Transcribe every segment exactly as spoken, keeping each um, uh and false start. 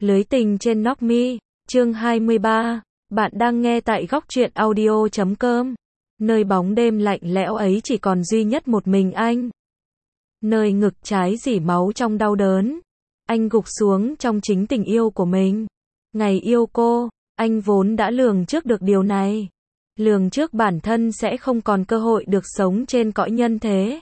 Lưới tình trên Knock Me, chương hai mươi ba. Bạn đang nghe tại góc truyện audio chấm com. Nơi bóng đêm lạnh lẽo ấy chỉ còn duy nhất một mình anh. Nơi ngực trái rỉ máu trong đau đớn. Anh gục xuống trong chính tình yêu của mình. Ngày yêu cô, anh vốn đã lường trước được điều này. Lường trước bản thân sẽ không còn cơ hội được sống trên cõi nhân thế.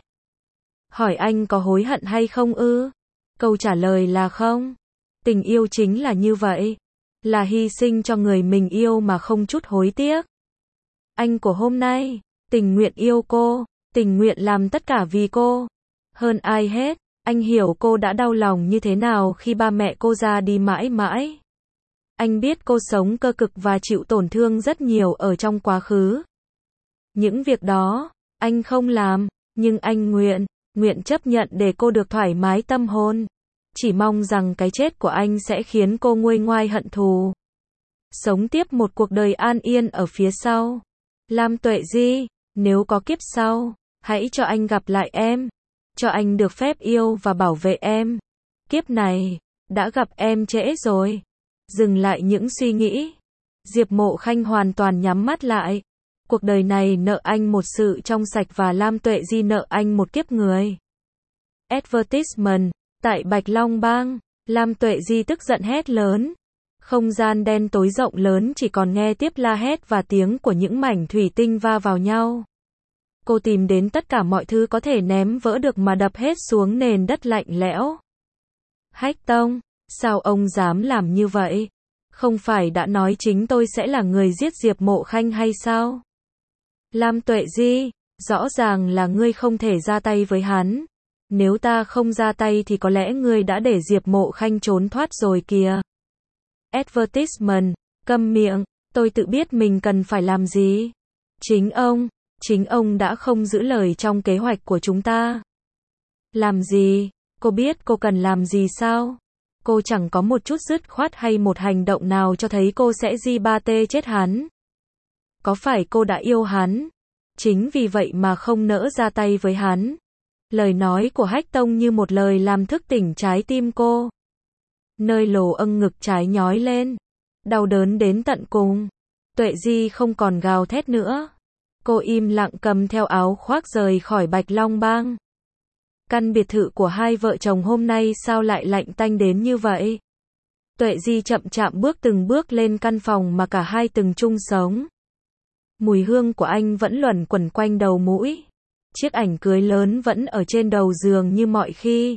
Hỏi anh có hối hận hay không ư? Câu trả lời là không. Tình yêu chính là như vậy. Là hy sinh cho người mình yêu mà không chút hối tiếc. Anh của hôm nay, tình nguyện yêu cô, tình nguyện làm tất cả vì cô. Hơn ai hết, anh hiểu cô đã đau lòng như thế nào khi ba mẹ cô ra đi mãi mãi. Anh biết cô sống cơ cực và chịu tổn thương rất nhiều ở trong quá khứ. Những việc đó, anh không làm, nhưng anh nguyện, nguyện chấp nhận để cô được thoải mái tâm hồn. Chỉ mong rằng cái chết của anh sẽ khiến cô nguôi ngoai hận thù. Sống tiếp một cuộc đời an yên ở phía sau. Lam Tuệ Di, nếu có kiếp sau, hãy cho anh gặp lại em. Cho anh được phép yêu và bảo vệ em. Kiếp này, đã gặp em trễ rồi. Dừng lại những suy nghĩ. Diệp Mộ Khanh hoàn toàn nhắm mắt lại. Cuộc đời này nợ anh một sự trong sạch và Lam Tuệ Di nợ anh một kiếp người. Advertisement. Tại Bạch Long Bang, Lam Tuệ Di tức giận hét lớn. Không gian đen tối rộng lớn chỉ còn nghe tiếp la hét và tiếng của những mảnh thủy tinh va vào nhau. Cô tìm đến tất cả mọi thứ có thể ném vỡ được mà đập hết xuống nền đất lạnh lẽo. Hách Tông, sao ông dám làm như vậy? Không phải đã nói chính tôi sẽ là người giết Diệp Mộ Khanh hay sao? Lam Tuệ Di, rõ ràng là ngươi không thể ra tay với hắn. Nếu ta không ra tay thì có lẽ ngươi đã để Diệp Mộ Khanh trốn thoát rồi kìa. Advertisement, câm miệng, tôi tự biết mình cần phải làm gì. Chính ông, chính ông đã không giữ lời trong kế hoạch của chúng ta. Làm gì? Cô biết cô cần làm gì sao? Cô chẳng có một chút dứt khoát hay một hành động nào cho thấy cô sẽ di ba tê chết hắn. Có phải cô đã yêu hắn? Chính vì vậy mà không nỡ ra tay với hắn. Lời nói của Hách Tông như một lời làm thức tỉnh trái tim cô. Nơi lồ âng ngực trái nhói lên. Đau đớn đến tận cùng. Tuệ Di không còn gào thét nữa. Cô im lặng cầm theo áo khoác rời khỏi Bạch Long Bang. Căn biệt thự của hai vợ chồng hôm nay sao lại lạnh tanh đến như vậy? Tuệ Di chậm chạm bước từng bước lên căn phòng mà cả hai từng chung sống. Mùi hương của anh vẫn luẩn quẩn quanh đầu mũi. Chiếc ảnh cưới lớn vẫn ở trên đầu giường như mọi khi.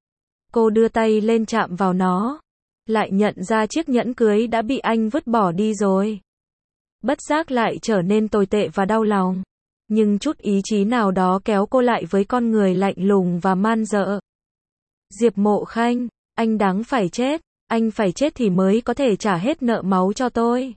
Cô đưa tay lên chạm vào nó. Lại nhận ra chiếc nhẫn cưới đã bị anh vứt bỏ đi rồi. Bất giác lại trở nên tồi tệ và đau lòng. Nhưng chút ý chí nào đó kéo cô lại với con người lạnh lùng và man dợ. Diệp Mộ Khanh, anh đáng phải chết. Anh phải chết thì mới có thể trả hết nợ máu cho tôi.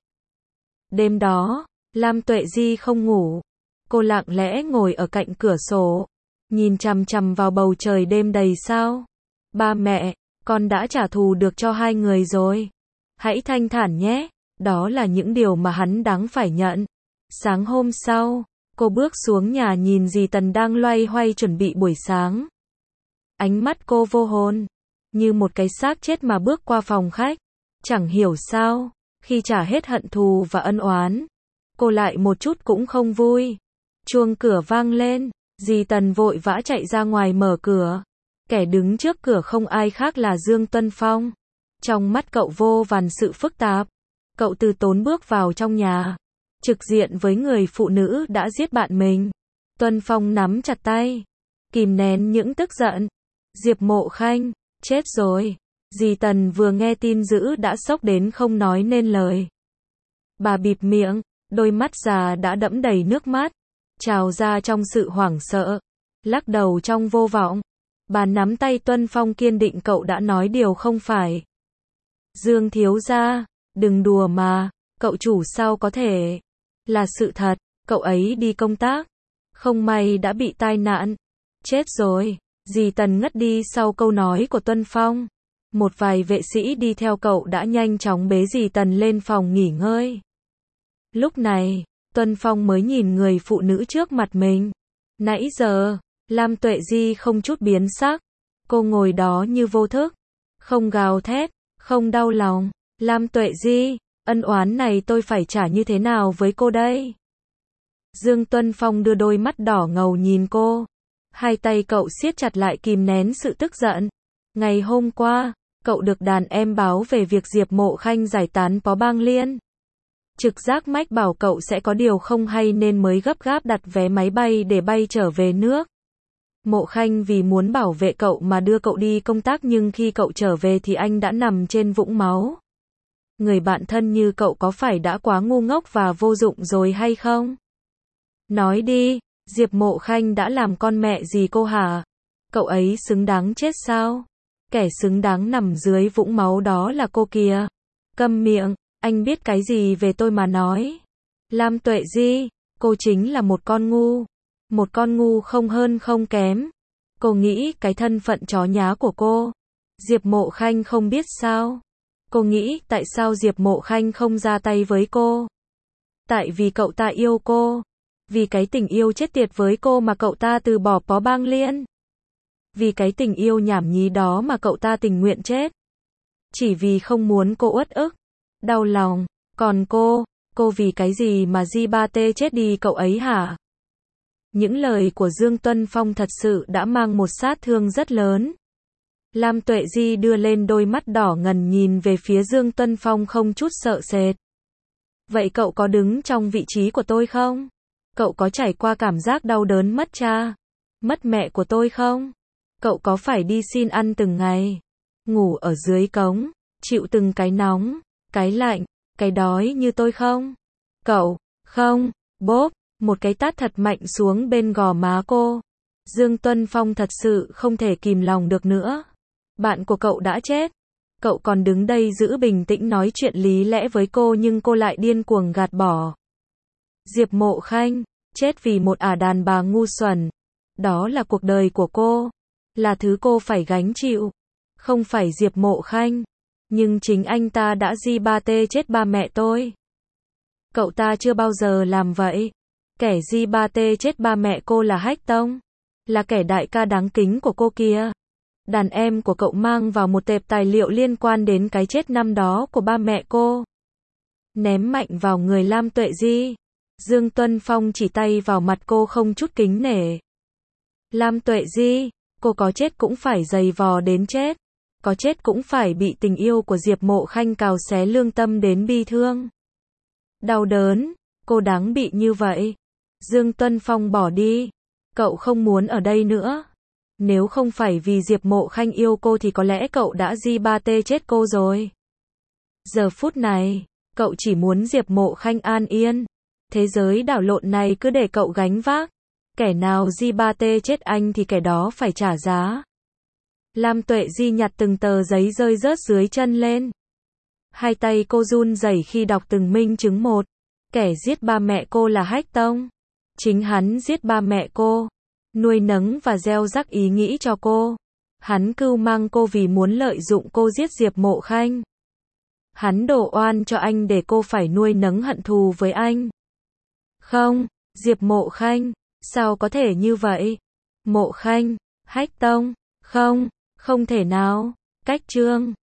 Đêm đó, Lam Tuệ Di không ngủ. Cô lặng lẽ ngồi ở cạnh cửa sổ, nhìn chằm chằm vào bầu trời đêm đầy sao. Ba mẹ, con đã trả thù được cho hai người rồi. Hãy thanh thản nhé, đó là những điều mà hắn đáng phải nhận. Sáng hôm sau, cô bước xuống nhà nhìn dì Tần đang loay hoay chuẩn bị buổi sáng. Ánh mắt cô vô hồn, như một cái xác chết mà bước qua phòng khách. Chẳng hiểu sao, khi trả hết hận thù và ân oán, cô lại một chút cũng không vui. Chuông cửa vang lên, dì Tần vội vã chạy ra ngoài mở cửa. Kẻ đứng trước cửa không ai khác là Dương Tuân Phong. Trong mắt cậu vô vàn sự phức tạp. Cậu từ tốn bước vào trong nhà, trực diện với người phụ nữ đã giết bạn mình. Tuân Phong nắm chặt tay, kìm nén những tức giận. Diệp Mộ Khanh, chết rồi. Dì Tần vừa nghe tin dữ đã sốc đến không nói nên lời. Bà bịt miệng, đôi mắt già đã đẫm đầy nước mắt. Trào ra trong sự hoảng sợ, lắc đầu trong vô vọng. Bà nắm tay Tuân Phong kiên định cậu đã nói điều không phải. Dương thiếu gia, đừng đùa mà, cậu chủ sao có thể. Là sự thật, cậu ấy đi công tác. Không may đã bị tai nạn. Chết rồi, dì Tần ngất đi sau câu nói của Tuân Phong. Một vài vệ sĩ đi theo cậu đã nhanh chóng bế dì Tần lên phòng nghỉ ngơi. Lúc này, Tuân Phong mới nhìn người phụ nữ trước mặt mình. Nãy giờ, Lam Tuệ Di không chút biến sắc. Cô ngồi đó như vô thức. Không gào thét, không đau lòng. Lam Tuệ Di, ân oán này tôi phải trả như thế nào với cô đây? Dương Tuân Phong đưa đôi mắt đỏ ngầu nhìn cô. Hai tay cậu siết chặt lại kìm nén sự tức giận. Ngày hôm qua, cậu được đàn em báo về việc Diệp Mộ Khanh giải tán Phó Bang Liên. Trực giác mách bảo cậu sẽ có điều không hay nên mới gấp gáp đặt vé máy bay để bay trở về nước. Mộ Khanh vì muốn bảo vệ cậu mà đưa cậu đi công tác nhưng khi cậu trở về thì anh đã nằm trên vũng máu. Người bạn thân như cậu có phải đã quá ngu ngốc và vô dụng rồi hay không? Nói đi, Diệp Mộ Khanh đã làm con mẹ gì cô hả? Cậu ấy xứng đáng chết sao? Kẻ xứng đáng nằm dưới vũng máu đó là cô kìa. Câm miệng, anh biết cái gì về tôi mà nói. Lam Tuệ Di, cô chính là một con ngu. Một con ngu không hơn không kém. Cô nghĩ cái thân phận chó nhá của cô, Diệp Mộ Khanh không biết sao? Cô nghĩ tại sao Diệp Mộ Khanh không ra tay với cô? Tại vì cậu ta yêu cô. Vì cái tình yêu chết tiệt với cô mà cậu ta từ bỏ Phó Bang Liên. Vì cái tình yêu nhảm nhí đó mà cậu ta tình nguyện chết. Chỉ vì không muốn cô uất ức, đau lòng. Còn cô, cô vì cái gì mà Di Ba Tê chết đi cậu ấy hả? Những lời của Dương Tuân Phong thật sự đã mang một sát thương rất lớn. Lam Tuệ Di đưa lên đôi mắt đỏ ngần nhìn về phía Dương Tuân Phong không chút sợ sệt. Vậy cậu có đứng trong vị trí của tôi không? Cậu có trải qua cảm giác đau đớn mất cha, mất mẹ của tôi không? Cậu có phải đi xin ăn từng ngày, ngủ ở dưới cống, chịu từng cái nóng, cái lạnh, cái đói như tôi không? Cậu, không, bốp, một cái tát thật mạnh xuống bên gò má cô. Dương Tuân Phong thật sự không thể kìm lòng được nữa. Bạn của cậu đã chết. Cậu còn đứng đây giữ bình tĩnh nói chuyện lý lẽ với cô nhưng cô lại điên cuồng gạt bỏ. Diệp Mộ Khanh, chết vì một ả đàn bà ngu xuẩn. Đó là cuộc đời của cô. Là thứ cô phải gánh chịu. Không phải Diệp Mộ Khanh. Nhưng chính anh ta đã Di Ba Tê chết ba mẹ tôi. Cậu ta chưa bao giờ làm vậy. Kẻ Di Ba Tê chết ba mẹ cô là Hách Tông. Là kẻ đại ca đáng kính của cô kia. Đàn em của cậu mang vào một tệp tài liệu liên quan đến cái chết năm đó của ba mẹ cô. Ném mạnh vào người Lam Tuệ Di. Dương Tuân Phong chỉ tay vào mặt cô không chút kính nể. Lam Tuệ Di, cô có chết cũng phải giày vò đến chết. Có chết cũng phải bị tình yêu của Diệp Mộ Khanh cào xé lương tâm đến bi thương. Đau đớn, cô đáng bị như vậy. Dương Tuân Phong bỏ đi. Cậu không muốn ở đây nữa. Nếu không phải vì Diệp Mộ Khanh yêu cô thì có lẽ cậu đã Di Ba Tê chết cô rồi. Giờ phút này, cậu chỉ muốn Diệp Mộ Khanh an yên. Thế giới đảo lộn này cứ để cậu gánh vác. Kẻ nào Di Ba Tê chết anh thì kẻ đó phải trả giá. Lam Tuệ Di nhặt từng tờ giấy rơi rớt dưới chân lên. Hai tay cô run rẩy khi đọc từng minh chứng một. Kẻ giết ba mẹ cô là Hách Tông. Chính hắn giết ba mẹ cô. Nuôi nấng và gieo rắc ý nghĩ cho cô. Hắn cưu mang cô vì muốn lợi dụng cô giết Diệp Mộ Khanh. Hắn đổ oan cho anh để cô phải nuôi nấng hận thù với anh. Không, Diệp Mộ Khanh, sao có thể như vậy? Mộ Khanh, Hách Tông, không, không thể nào. Cách chương